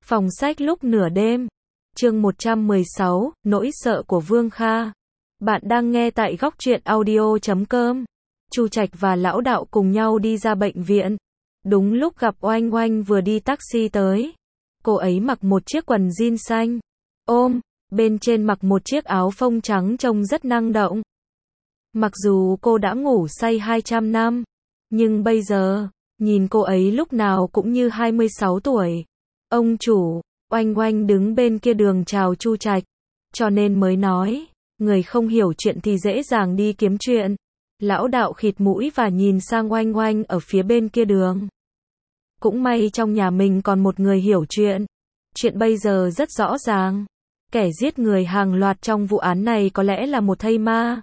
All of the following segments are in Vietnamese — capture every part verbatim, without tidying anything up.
Phòng sách lúc nửa đêm. Chương một trăm mười sáu, nỗi sợ của Vương Kha. Bạn đang nghe tại góc truyện audio chấm com. Chu Trạch và lão đạo cùng nhau đi ra bệnh viện. Đúng lúc gặp Oanh Oanh vừa đi taxi tới. Cô ấy mặc một chiếc quần jean xanh ôm, bên trên mặc một chiếc áo phông trắng trông rất năng động. Mặc dù cô đã ngủ say hai trăm năm, nhưng bây giờ, nhìn cô ấy lúc nào cũng như hai mươi sáu tuổi. Ông chủ, Oanh Oanh đứng bên kia đường chào Chu Trạch, cho nên mới nói, người không hiểu chuyện thì dễ dàng đi kiếm chuyện. Lão đạo khịt mũi và nhìn sang Oanh Oanh ở phía bên kia đường. Cũng may trong nhà mình còn một người hiểu chuyện. Chuyện bây giờ rất rõ ràng. Kẻ giết người hàng loạt trong vụ án này có lẽ là một thây ma.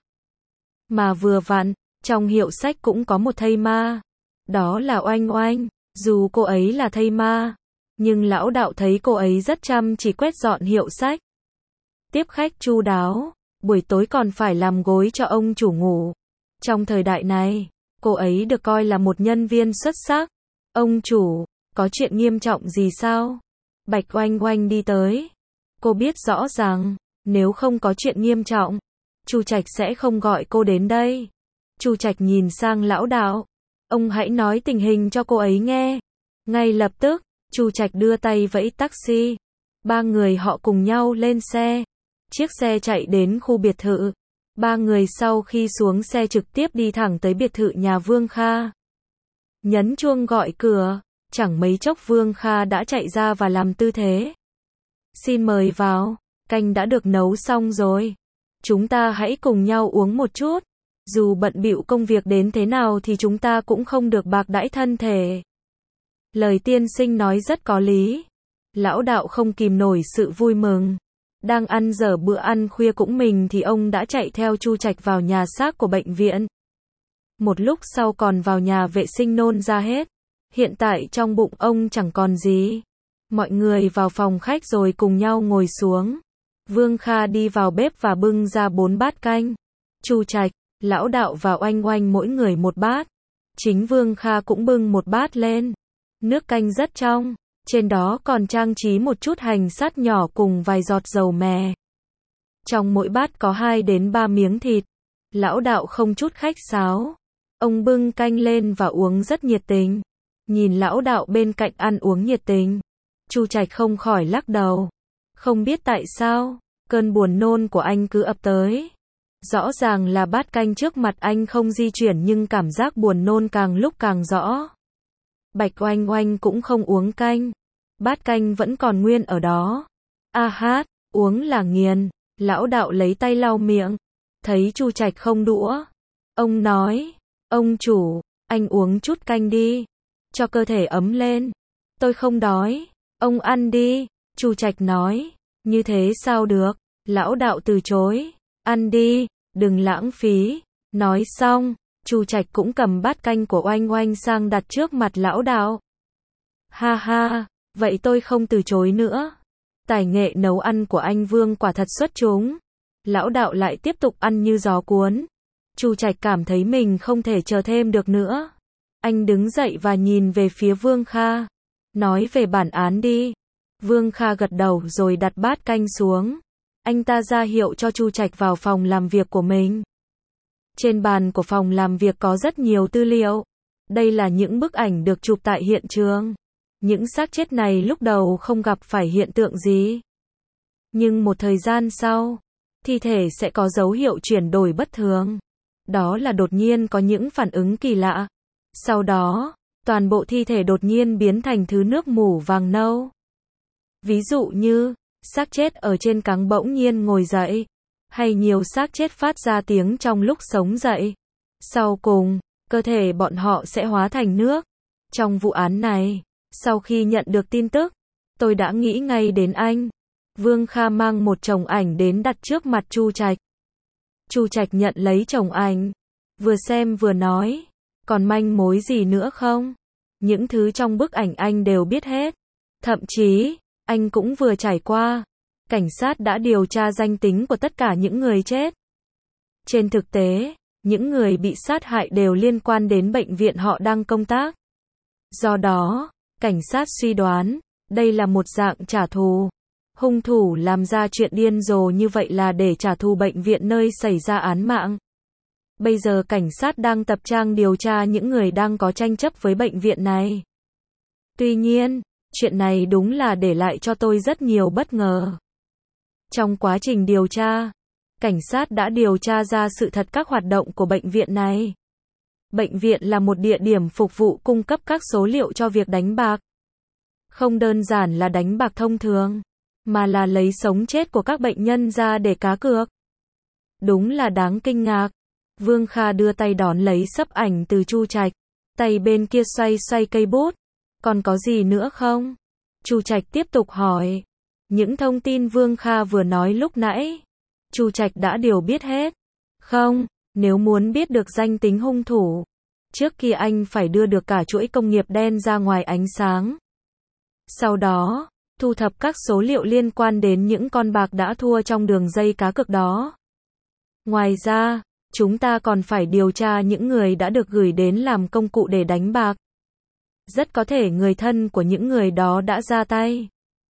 Mà vừa vặn, trong hiệu sách cũng có một thây ma. Đó là Oanh Oanh. Dù cô ấy là thây ma, nhưng lão đạo thấy cô ấy rất chăm chỉ quét dọn hiệu sách. Tiếp khách chu đáo, buổi tối còn phải làm gối cho ông chủ ngủ. Trong thời đại này, cô ấy được coi là một nhân viên xuất sắc. Ông chủ, có chuyện nghiêm trọng gì sao? Bạch Oanh Oanh đi tới. Cô biết rõ ràng, nếu không có chuyện nghiêm trọng, Chu Trạch sẽ không gọi cô đến đây. Chu Trạch nhìn sang lão đạo. Ông hãy nói tình hình cho cô ấy nghe. Ngay lập tức, Chu Trạch đưa tay vẫy taxi. Ba người họ cùng nhau lên xe. Chiếc xe chạy đến khu biệt thự. Ba người sau khi xuống xe trực tiếp đi thẳng tới biệt thự nhà Vương Kha. Nhấn chuông gọi cửa, chẳng mấy chốc Vương Kha đã chạy ra và làm tư thế. Xin mời vào, canh đã được nấu xong rồi. Chúng ta hãy cùng nhau uống một chút. Dù bận bịu công việc đến thế nào thì chúng ta cũng không được bạc đãi thân thể. Lời tiên sinh nói rất có lý. Lão đạo không kìm nổi sự vui mừng. Đang ăn dở bữa ăn khuya cũng mình thì ông đã chạy theo Chu Trạch vào nhà xác của bệnh viện. Một lúc sau còn vào nhà vệ sinh nôn ra hết. Hiện tại trong bụng ông chẳng còn gì. Mọi người vào phòng khách rồi cùng nhau ngồi xuống. Vương Kha đi vào bếp và bưng ra bốn bát canh. Chu Trạch, lão đạo và Oanh Oanh mỗi người một bát. Chính Vương Kha cũng bưng một bát lên. Nước canh rất trong, trên đó còn trang trí một chút hành sắt nhỏ cùng vài giọt dầu mè. Trong mỗi bát có hai đến ba miếng thịt. Lão đạo không chút khách sáo. Ông bưng canh lên và uống rất nhiệt tình. Nhìn lão đạo bên cạnh ăn uống nhiệt tình, Chu Trạch không khỏi lắc đầu. Không biết tại sao, cơn buồn nôn của anh cứ ập tới. Rõ ràng là bát canh trước mặt anh không di chuyển nhưng cảm giác buồn nôn càng lúc càng rõ. Bạch Oanh Oanh cũng không uống canh. Bát canh vẫn còn nguyên ở đó. A hát, uống là nghiền. Lão đạo lấy tay lau miệng. Thấy Chu Trạch không đũa. Ông nói, ông chủ, anh uống chút canh đi. Cho cơ thể ấm lên. Tôi không đói. Ông ăn đi. Chu Trạch nói. Như thế sao được? Lão đạo từ chối. Ăn đi, đừng lãng phí. Nói xong, Chu Trạch cũng cầm bát canh của Oanh Oanh sang đặt trước mặt lão đạo. Ha ha, vậy tôi không từ chối nữa. Tài nghệ nấu ăn của anh Vương quả thật xuất chúng. Lão đạo lại tiếp tục ăn như gió cuốn. Chu Trạch cảm thấy mình không thể chờ thêm được nữa. Anh đứng dậy và nhìn về phía Vương Kha. Nói về bản án đi. Vương Kha gật đầu rồi đặt bát canh xuống. Anh ta ra hiệu cho Chu Trạch vào phòng làm việc của mình. Trên bàn của phòng làm việc có rất nhiều tư liệu. Đây là những bức ảnh được chụp tại hiện trường. Những xác chết này lúc đầu không gặp phải hiện tượng gì. Nhưng một thời gian sau, thi thể sẽ có dấu hiệu chuyển đổi bất thường. Đó là đột nhiên có những phản ứng kỳ lạ. Sau đó, toàn bộ thi thể đột nhiên biến thành thứ nước mủ vàng nâu. Ví dụ như, xác chết ở trên cáng bỗng nhiên ngồi dậy. Hay nhiều xác chết phát ra tiếng trong lúc sống dậy. Sau cùng, cơ thể bọn họ sẽ hóa thành nước. Trong vụ án này, sau khi nhận được tin tức, tôi đã nghĩ ngay đến anh. Vương Kha mang một chồng ảnh đến đặt trước mặt Chu Trạch. Chu Trạch nhận lấy chồng ảnh. Vừa xem vừa nói. Còn manh mối gì nữa không? Những thứ trong bức ảnh anh đều biết hết. Thậm chí, anh cũng vừa trải qua. Cảnh sát đã điều tra danh tính của tất cả những người chết. Trên thực tế, những người bị sát hại đều liên quan đến bệnh viện họ đang công tác. Do đó, cảnh sát suy đoán, Đây là một dạng trả thù. Hung thủ làm ra chuyện điên rồ như vậy là để trả thù bệnh viện nơi xảy ra án mạng. Bây giờ cảnh sát đang tập trang điều tra những người đang có tranh chấp với bệnh viện này. Tuy nhiên, chuyện này đúng là để lại cho tôi rất nhiều bất ngờ. Trong quá trình điều tra, cảnh sát đã điều tra ra sự thật các hoạt động của bệnh viện này. Bệnh viện là một địa điểm phục vụ cung cấp các số liệu cho việc đánh bạc. Không đơn giản là đánh bạc thông thường, mà là lấy sống chết của các bệnh nhân ra để cá cược. Đúng là đáng kinh ngạc. Vương Kha đưa tay đón lấy xấp ảnh từ Chu Trạch, tay bên kia xoay xoay cây bút. Còn có gì nữa không? Chu Trạch tiếp tục hỏi. Những thông tin Vương Kha vừa nói lúc nãy, Chu Trạch đã đều biết hết. Không, nếu muốn biết được danh tính hung thủ, trước kia anh phải đưa được cả chuỗi công nghiệp đen ra ngoài ánh sáng. Sau đó, thu thập các số liệu liên quan đến những con bạc đã thua trong đường dây cá cược đó. Ngoài ra, chúng ta còn phải điều tra những người đã được gửi đến làm công cụ để đánh bạc. Rất có thể người thân của những người đó đã ra tay.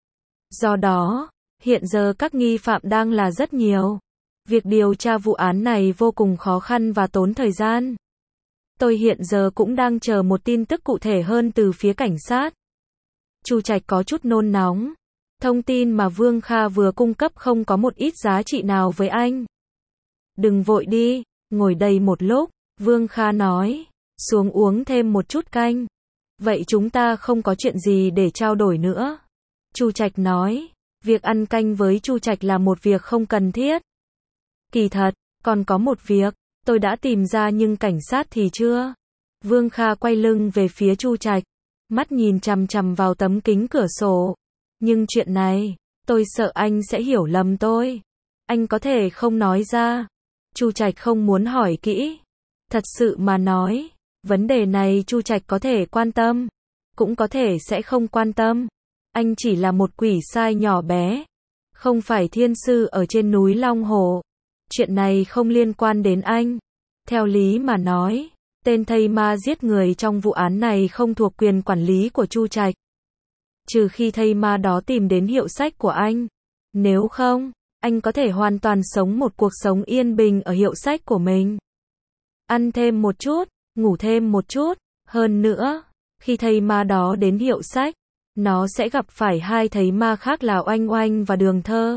Do đó, hiện giờ các nghi phạm đang là rất nhiều. Việc điều tra vụ án này vô cùng khó khăn và tốn thời gian. Tôi hiện giờ cũng đang chờ một tin tức cụ thể hơn từ phía cảnh sát. Chu Trạch có chút nôn nóng. Thông tin mà Vương Kha vừa cung cấp không có một ít giá trị nào với anh. Đừng vội đi, ngồi đây một lúc, Vương Kha nói, xuống uống thêm một chút canh. Vậy chúng ta không có chuyện gì để trao đổi nữa. Chu Trạch nói, việc ăn canh với Chu Trạch là một việc không cần thiết. Kỳ thật, còn có một việc, tôi đã tìm ra nhưng cảnh sát thì chưa. Vương Kha quay lưng về phía Chu Trạch, mắt nhìn chằm chằm vào tấm kính cửa sổ. Nhưng chuyện này, tôi sợ anh sẽ hiểu lầm tôi. Anh có thể không nói ra. Chu Trạch không muốn hỏi kỹ. Thật sự mà nói, vấn đề này Chu Trạch có thể quan tâm, cũng có thể sẽ không quan tâm. Anh chỉ là một quỷ sai nhỏ bé, không phải thiên sư ở trên núi Long Hồ. Chuyện này không liên quan đến anh. Theo lý mà nói, tên thây ma giết người trong vụ án này không thuộc quyền quản lý của Chu Trạch. Trừ khi thây ma đó tìm đến hiệu sách của anh. Nếu không, anh có thể hoàn toàn sống một cuộc sống yên bình ở hiệu sách của mình. Ăn thêm một chút, ngủ thêm một chút. Hơn nữa, khi thây ma đó đến hiệu sách, nó sẽ gặp phải hai thây ma khác là Oanh Oanh và Đường Thơ.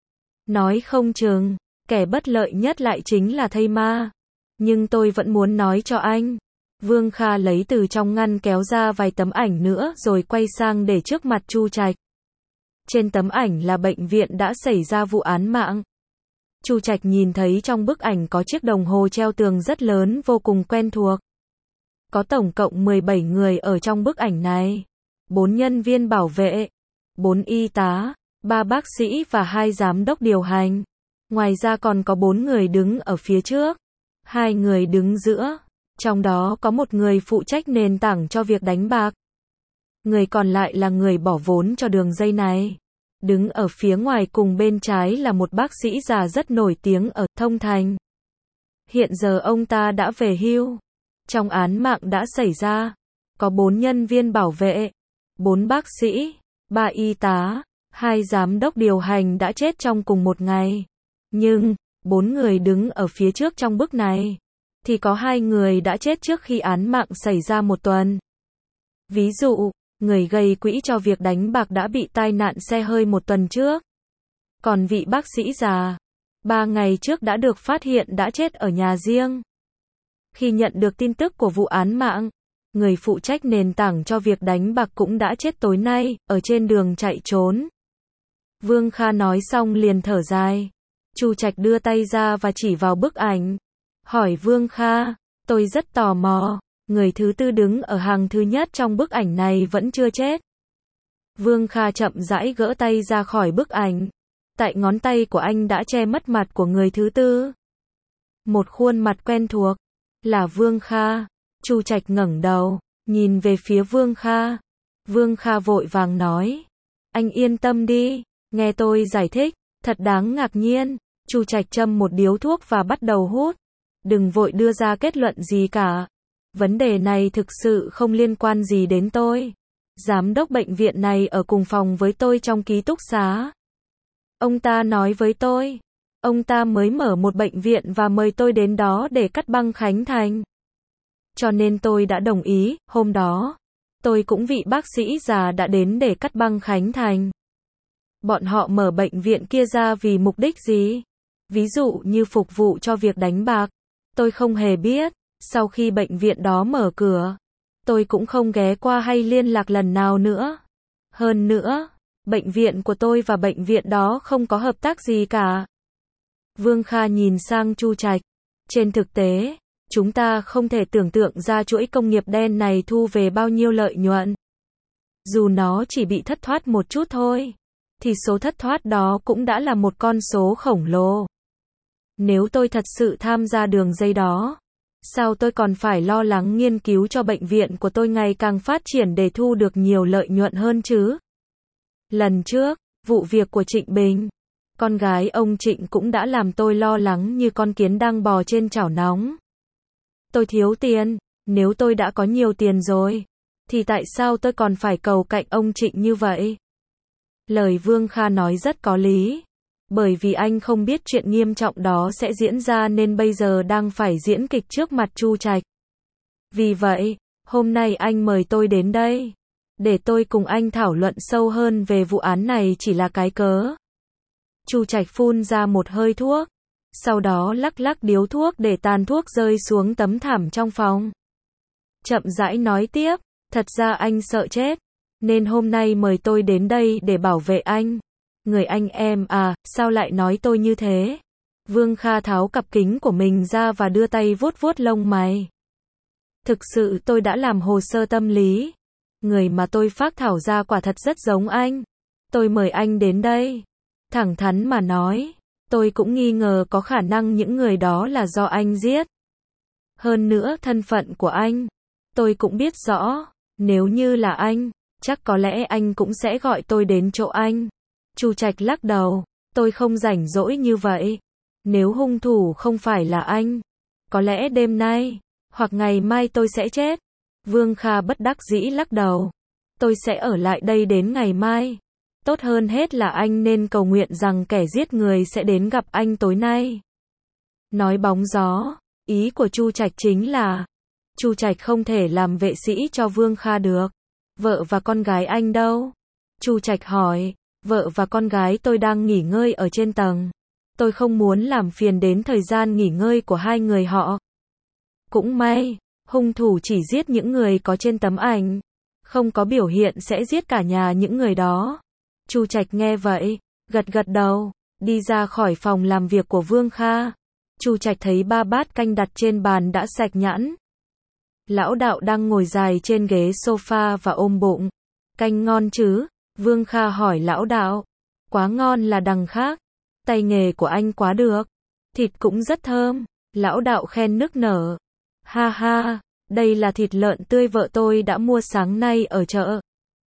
Nói không chừng, kẻ bất lợi nhất lại chính là thây ma. Nhưng tôi vẫn muốn nói cho anh. Vương Kha lấy từ trong ngăn kéo ra vài tấm ảnh nữa rồi quay sang để trước mặt Chu Trạch. Trên tấm ảnh là bệnh viện đã xảy ra vụ án mạng. Chu Trạch nhìn thấy trong bức ảnh có chiếc đồng hồ treo tường rất lớn vô cùng quen thuộc. Có tổng cộng mười bảy người ở trong bức ảnh này. bốn nhân viên bảo vệ, bốn y tá, ba bác sĩ và hai giám đốc điều hành. Ngoài ra còn có bốn người đứng ở phía trước, hai người đứng giữa, trong đó có một người phụ trách nền tảng cho việc đánh bạc. Người còn lại là người bỏ vốn cho đường dây này. Đứng ở phía ngoài cùng bên trái là một bác sĩ già rất nổi tiếng ở Thông Thành. Hiện giờ ông ta đã về hưu. Trong án mạng đã xảy ra, có bốn nhân viên bảo vệ, bốn bác sĩ, ba y tá, hai giám đốc điều hành đã chết trong cùng một ngày. Nhưng, bốn người đứng ở phía trước trong bức này, thì có hai người đã chết trước khi án mạng xảy ra một tuần. Ví dụ, người gây quỹ cho việc đánh bạc đã bị tai nạn xe hơi một tuần trước. Còn vị bác sĩ già, ba ngày trước đã được phát hiện đã chết ở nhà riêng. Khi nhận được tin tức của vụ án mạng, người phụ trách nền tảng cho việc đánh bạc cũng đã chết tối nay, ở trên đường chạy trốn. Vương Kha nói xong liền thở dài. Chu Trạch đưa tay ra và chỉ vào bức ảnh. Hỏi Vương Kha, tôi rất tò mò, người thứ tư đứng ở hàng thứ nhất trong bức ảnh này vẫn chưa chết. Vương Kha chậm rãi gỡ tay ra khỏi bức ảnh. Tại ngón tay của anh đã che mất mặt của người thứ tư. Một khuôn mặt quen thuộc, là Vương Kha. Chu Trạch ngẩng đầu, nhìn về phía Vương Kha. Vương Kha vội vàng nói, anh yên tâm đi, nghe tôi giải thích, thật đáng ngạc nhiên. Chu Trạch châm một điếu thuốc và bắt đầu hút. Đừng vội đưa ra kết luận gì cả. Vấn đề này thực sự không liên quan gì đến tôi. Giám đốc bệnh viện này ở cùng phòng với tôi trong ký túc xá. Ông ta nói với tôi, ông ta mới mở một bệnh viện và mời tôi đến đó để cắt băng khánh thành. Cho nên tôi đã đồng ý. Hôm đó, tôi cũng vị bác sĩ già đã đến để cắt băng khánh thành. Bọn họ mở bệnh viện kia ra vì mục đích gì? Ví dụ như phục vụ cho việc đánh bạc. Tôi không hề biết. Sau khi bệnh viện đó mở cửa, tôi cũng không ghé qua hay liên lạc lần nào nữa. Hơn nữa, bệnh viện của tôi và bệnh viện đó không có hợp tác gì cả. Vương Kha nhìn sang Chu Trạch. Trên thực tế, chúng ta không thể tưởng tượng ra chuỗi công nghiệp đen này thu về bao nhiêu lợi nhuận. Dù nó chỉ bị thất thoát một chút thôi, thì số thất thoát đó cũng đã là một con số khổng lồ. Nếu tôi thật sự tham gia đường dây đó, sao tôi còn phải lo lắng nghiên cứu cho bệnh viện của tôi ngày càng phát triển để thu được nhiều lợi nhuận hơn chứ? Lần trước, vụ việc của Trịnh Bình, con gái ông Trịnh cũng đã làm tôi lo lắng như con kiến đang bò trên chảo nóng. Tôi thiếu tiền, nếu tôi đã có nhiều tiền rồi, thì tại sao tôi còn phải cầu cạnh ông Trịnh như vậy? Lời Vương Kha nói rất có lý. Bởi vì anh không biết chuyện nghiêm trọng đó sẽ diễn ra nên bây giờ đang phải diễn kịch trước mặt Chu Trạch. Vì vậy, hôm nay anh mời tôi đến đây, để tôi cùng anh thảo luận sâu hơn về vụ án này chỉ là cái cớ. Chu Trạch phun ra một hơi thuốc, sau đó lắc lắc điếu thuốc để tàn thuốc rơi xuống tấm thảm trong phòng. Chậm rãi nói tiếp, thật ra anh sợ chết, nên hôm nay mời tôi đến đây để bảo vệ anh. Người anh em à, sao lại nói tôi như thế? Vương Kha tháo cặp kính của mình ra và đưa tay vuốt vuốt lông mày. Thực sự tôi đã làm hồ sơ tâm lý. Người mà tôi phác thảo ra quả thật rất giống anh. Tôi mời anh đến đây. Thẳng thắn mà nói, tôi cũng nghi ngờ có khả năng những người đó là do anh giết. Hơn nữa thân phận của anh, tôi cũng biết rõ, nếu như là anh, chắc có lẽ anh cũng sẽ gọi tôi đến chỗ anh. Chu Trạch lắc đầu, tôi không rảnh rỗi như vậy. Nếu hung thủ không phải là anh, có lẽ đêm nay, hoặc ngày mai tôi sẽ chết. Vương Kha bất đắc dĩ lắc đầu. Tôi sẽ ở lại đây đến ngày mai. Tốt hơn hết là anh nên cầu nguyện rằng kẻ giết người sẽ đến gặp anh tối nay. Nói bóng gió, ý của Chu Trạch chính là, Chu Trạch không thể làm vệ sĩ cho Vương Kha được. Vợ và con gái anh đâu? Chu Trạch hỏi. Vợ và con gái tôi đang nghỉ ngơi ở trên tầng. Tôi không muốn làm phiền đến thời gian nghỉ ngơi của hai người họ. Cũng may, hung thủ chỉ giết những người có trên tấm ảnh, không có biểu hiện sẽ giết cả nhà những người đó. Chu Trạch nghe vậy, gật gật đầu, đi ra khỏi phòng làm việc của Vương Kha. Chu Trạch thấy ba bát canh đặt trên bàn đã sạch nhẵn. Lão đạo đang ngồi dài trên ghế sofa và ôm bụng. Canh ngon chứ? Vương Kha hỏi lão đạo. Quá ngon là đằng khác. Tay nghề của anh quá được. Thịt cũng rất thơm. Lão đạo khen nức nở. Ha ha, đây là thịt lợn tươi vợ tôi đã mua sáng nay ở chợ.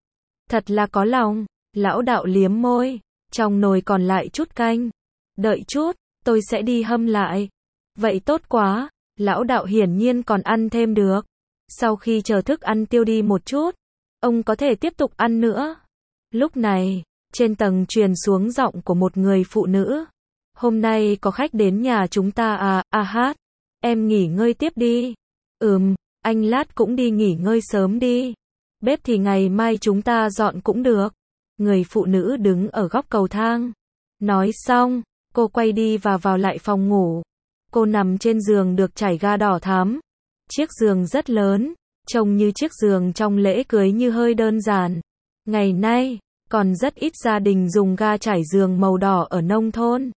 Thật là có lòng. Lão đạo liếm môi. Trong nồi còn lại chút canh. Đợi chút, tôi sẽ đi hâm lại. Vậy tốt quá. Lão đạo hiển nhiên còn ăn thêm được. Sau khi chờ thức ăn tiêu đi một chút, ông có thể tiếp tục ăn nữa. Lúc này, trên tầng truyền xuống giọng của một người phụ nữ. Hôm nay có khách đến nhà chúng ta à, à hát. Em nghỉ ngơi tiếp đi. Ừm, anh lát cũng đi nghỉ ngơi sớm đi. Bếp thì ngày mai chúng ta dọn cũng được. Người phụ nữ đứng ở góc cầu thang. Nói xong, cô quay đi và vào lại phòng ngủ. Cô nằm trên giường được trải ga đỏ thắm. Chiếc giường rất lớn, trông như chiếc giường trong lễ cưới như hơi đơn giản. Ngày nay, còn rất ít gia đình dùng ga trải giường màu đỏ ở nông thôn.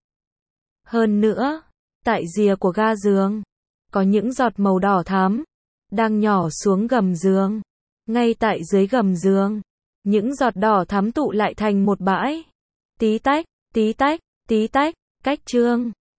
Hơn nữa, tại rìa của ga giường, có những giọt màu đỏ thắm, đang nhỏ xuống gầm giường. Ngay tại dưới gầm giường, những giọt đỏ thắm tụ lại thành một bãi. Tí tách, tí tách, tí tách, cách chương.